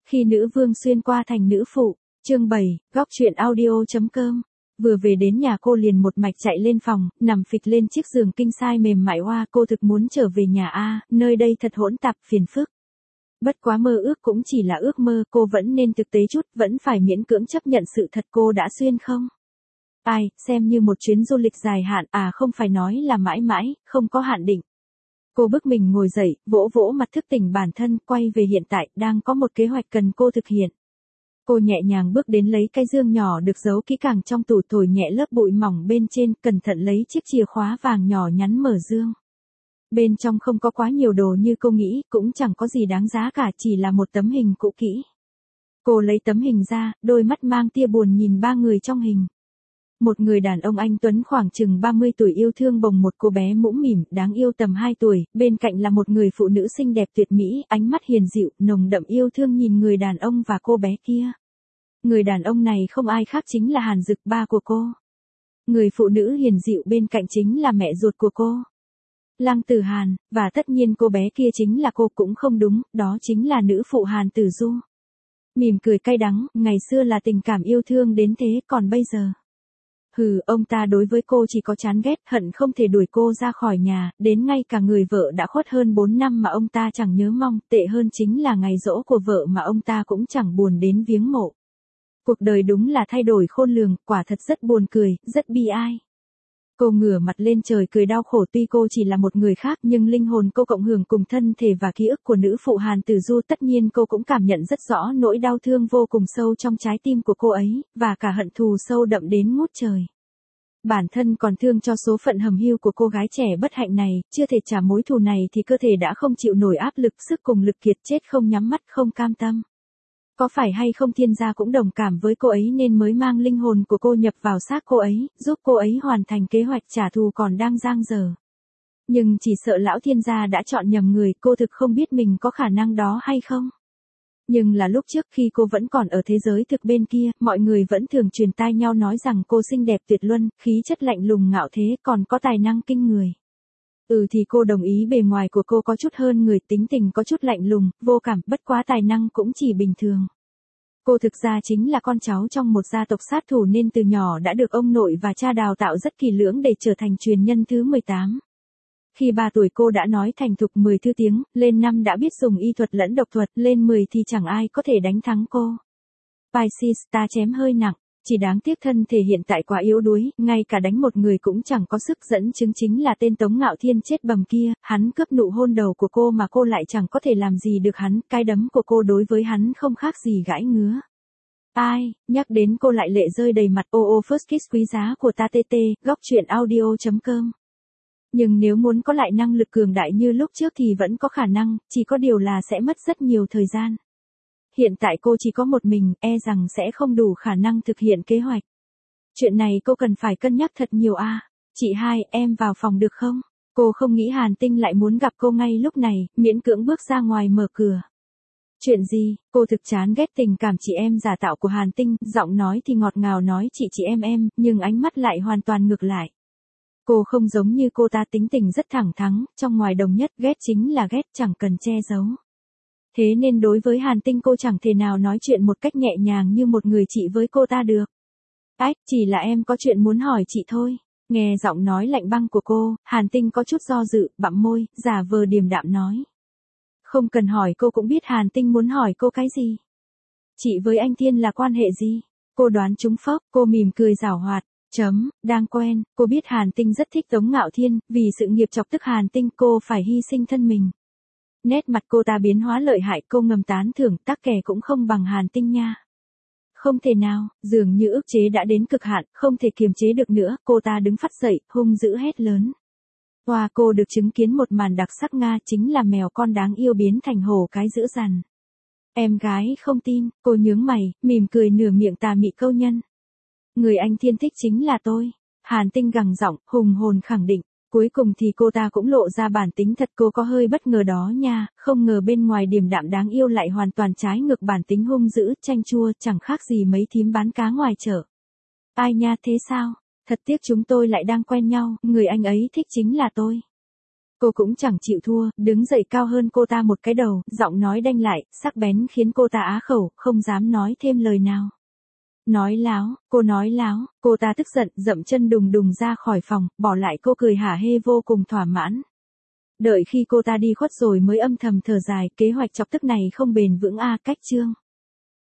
Khi nữ vương xuyên qua thành nữ phụ, chương 7, góc truyện audio.com. Vừa về đến nhà cô liền một mạch chạy lên phòng, nằm phịch lên chiếc giường king size mềm mại hoa, cô thực muốn trở về nhà a, nơi đây thật hỗn tạp phiền phức. Bất quá mơ ước cũng chỉ là ước mơ, cô vẫn nên thực tế chút, vẫn phải miễn cưỡng chấp nhận sự thật cô đã xuyên không. Ai, xem như một chuyến du lịch dài hạn, không phải nói là mãi mãi, không có hạn định. Cô bức mình ngồi dậy, vỗ vỗ mặt thức tỉnh bản thân, quay về hiện tại, đang có một kế hoạch cần cô thực hiện. Cô nhẹ nhàng bước đến lấy cái dương nhỏ được giấu kỹ càng trong tủ, thổi nhẹ lớp bụi mỏng bên trên, cẩn thận lấy chiếc chìa khóa vàng nhỏ nhắn mở dương. Bên trong không có quá nhiều đồ như cô nghĩ, cũng chẳng có gì đáng giá cả, chỉ là một tấm hình cũ kỹ. Cô lấy tấm hình ra, đôi mắt mang tia buồn nhìn ba người trong hình. Một người đàn ông anh tuấn khoảng chừng 30 tuổi yêu thương bồng một cô bé mũm mỉm, đáng yêu tầm 2 tuổi, bên cạnh là một người phụ nữ xinh đẹp tuyệt mỹ, ánh mắt hiền dịu, nồng đậm yêu thương nhìn người đàn ông và cô bé kia. Người đàn ông này không ai khác chính là Hàn Dực, ba của cô. Người phụ nữ hiền dịu bên cạnh chính là mẹ ruột của cô, Lăng Tử Hàn, và tất nhiên cô bé kia chính là cô, cũng không đúng, đó chính là nữ phụ Hàn Tử Du. Mỉm cười cay đắng, ngày xưa là tình cảm yêu thương đến thế, còn bây giờ. Ông ta đối với cô chỉ có chán ghét, hận không thể đuổi cô ra khỏi nhà, đến ngay cả người vợ đã khuất hơn 4 năm mà ông ta chẳng nhớ mong, tệ hơn chính là ngày giỗ của vợ mà ông ta cũng chẳng buồn đến viếng mộ. Cuộc đời đúng là thay đổi khôn lường, quả thật rất buồn cười, rất bi ai. Cô ngửa mặt lên trời cười đau khổ, tuy cô chỉ là một người khác nhưng linh hồn cô cộng hưởng cùng thân thể và ký ức của nữ phụ Hàn Tử Du, tất nhiên cô cũng cảm nhận rất rõ nỗi đau thương vô cùng sâu trong trái tim của cô ấy, và cả hận thù sâu đậm đến ngút trời. Bản thân còn thương cho số phận hầm hưu của cô gái trẻ bất hạnh này, chưa thể trả mối thù này thì cơ thể đã không chịu nổi áp lực, sức cùng lực kiệt, chết không nhắm mắt, không cam tâm. Có phải hay không thiên gia cũng đồng cảm với cô ấy nên mới mang linh hồn của cô nhập vào xác cô ấy, giúp cô ấy hoàn thành kế hoạch trả thù còn đang dang dở. Nhưng chỉ sợ lão thiên gia đã chọn nhầm người, cô thực không biết mình có khả năng đó hay không. Nhưng là lúc trước khi cô vẫn còn ở thế giới thực bên kia, mọi người vẫn thường truyền tai nhau nói rằng cô xinh đẹp tuyệt luân, khí chất lạnh lùng ngạo thế, còn có tài năng kinh người. Thì cô đồng ý bề ngoài của cô có chút hơn người, tính tình có chút lạnh lùng, vô cảm, bất quá tài năng cũng chỉ bình thường. Cô thực ra chính là con cháu trong một gia tộc sát thủ nên từ nhỏ đã được ông nội và cha đào tạo rất kỳ lưỡng để trở thành truyền nhân thứ 18. Khi 3 tuổi cô đã nói thành thục 10 thứ tiếng, lên 5 đã biết dùng y thuật lẫn độc thuật, lên 10 thì chẳng ai có thể đánh thắng cô. Pisces, ta chém hơi nặng, chỉ đáng tiếc thân thể hiện tại quá yếu đuối, ngay cả đánh một người cũng chẳng có sức, dẫn chứng chính là tên Tống Ngạo Thiên chết bầm kia, hắn cướp nụ hôn đầu của cô mà cô lại chẳng có thể làm gì được hắn, cái đấm của cô đối với hắn không khác gì gãi ngứa. Nhắc đến cô lại lệ rơi đầy mặt, first kiss quý giá của ta TT, góc truyện audio.com. Nhưng nếu muốn có lại năng lực cường đại như lúc trước thì vẫn có khả năng, chỉ có điều là sẽ mất rất nhiều thời gian. Hiện tại cô chỉ có một mình, rằng sẽ không đủ khả năng thực hiện kế hoạch. Chuyện này cô cần phải cân nhắc thật nhiều Chị hai, em vào phòng được không? Cô không nghĩ Hàn Tinh lại muốn gặp cô ngay lúc này, miễn cưỡng bước ra ngoài mở cửa. Chuyện gì? Cô thực chán ghét tình cảm chị em giả tạo của Hàn Tinh, giọng nói thì ngọt ngào nói chị em, nhưng ánh mắt lại hoàn toàn ngược lại. Cô không giống như cô ta, tính tình rất thẳng thắn, trong ngoài đồng nhất, ghét chính là ghét, chẳng cần che giấu. Thế nên đối với Hàn Tinh cô chẳng thể nào nói chuyện một cách nhẹ nhàng như một người chị với cô ta được. Chỉ là em có chuyện muốn hỏi chị thôi. Nghe giọng nói lạnh băng của cô, Hàn Tinh có chút do dự, bặm môi, giả vờ điềm đạm nói. Không cần hỏi, cô cũng biết Hàn Tinh muốn hỏi cô cái gì. Chị với anh Thiên là quan hệ gì? Cô đoán trúng phốc, cô mỉm cười giảo hoạt. Đang quen, cô biết Hàn Tinh rất thích Tống Ngạo Thiên, vì sự nghiệp chọc tức Hàn Tinh cô phải hy sinh thân mình. Nét mặt cô ta biến hóa lợi hại, cô ngầm tán thưởng, tắc kè cũng không bằng Hàn Tinh nha. Không thể nào, dường như ức chế đã đến cực hạn, không thể kiềm chế được nữa, cô ta đứng phắt dậy, hung dữ hét lớn. Cô được chứng kiến một màn đặc sắc chính là mèo con đáng yêu biến thành hổ cái dữ dằn. Em gái không tin, cô nhướng mày, mỉm cười nửa miệng tà mị câu nhân. Người anh Thiên thích chính là tôi. Hàn Tinh gằn giọng, hùng hồn khẳng định. Cuối cùng thì cô ta cũng lộ ra bản tính thật, cô có hơi bất ngờ đó nha, không ngờ bên ngoài điềm đạm đáng yêu lại hoàn toàn trái ngược bản tính hung dữ, chanh chua, chẳng khác gì mấy thím bán cá ngoài chợ. Ai nha, thế sao? Thật tiếc chúng tôi lại đang quen nhau, người anh ấy thích chính là tôi. Cô cũng chẳng chịu thua, đứng dậy cao hơn cô ta một cái đầu, giọng nói đanh lại, sắc bén khiến cô ta á khẩu, không dám nói thêm lời nào. Nói láo, cô ta tức giận, dậm chân đùng đùng ra khỏi phòng, bỏ lại cô cười hả hê vô cùng thỏa mãn. Đợi khi cô ta đi khuất rồi mới âm thầm thở dài, kế hoạch chọc tức này không bền vững a, cách chương.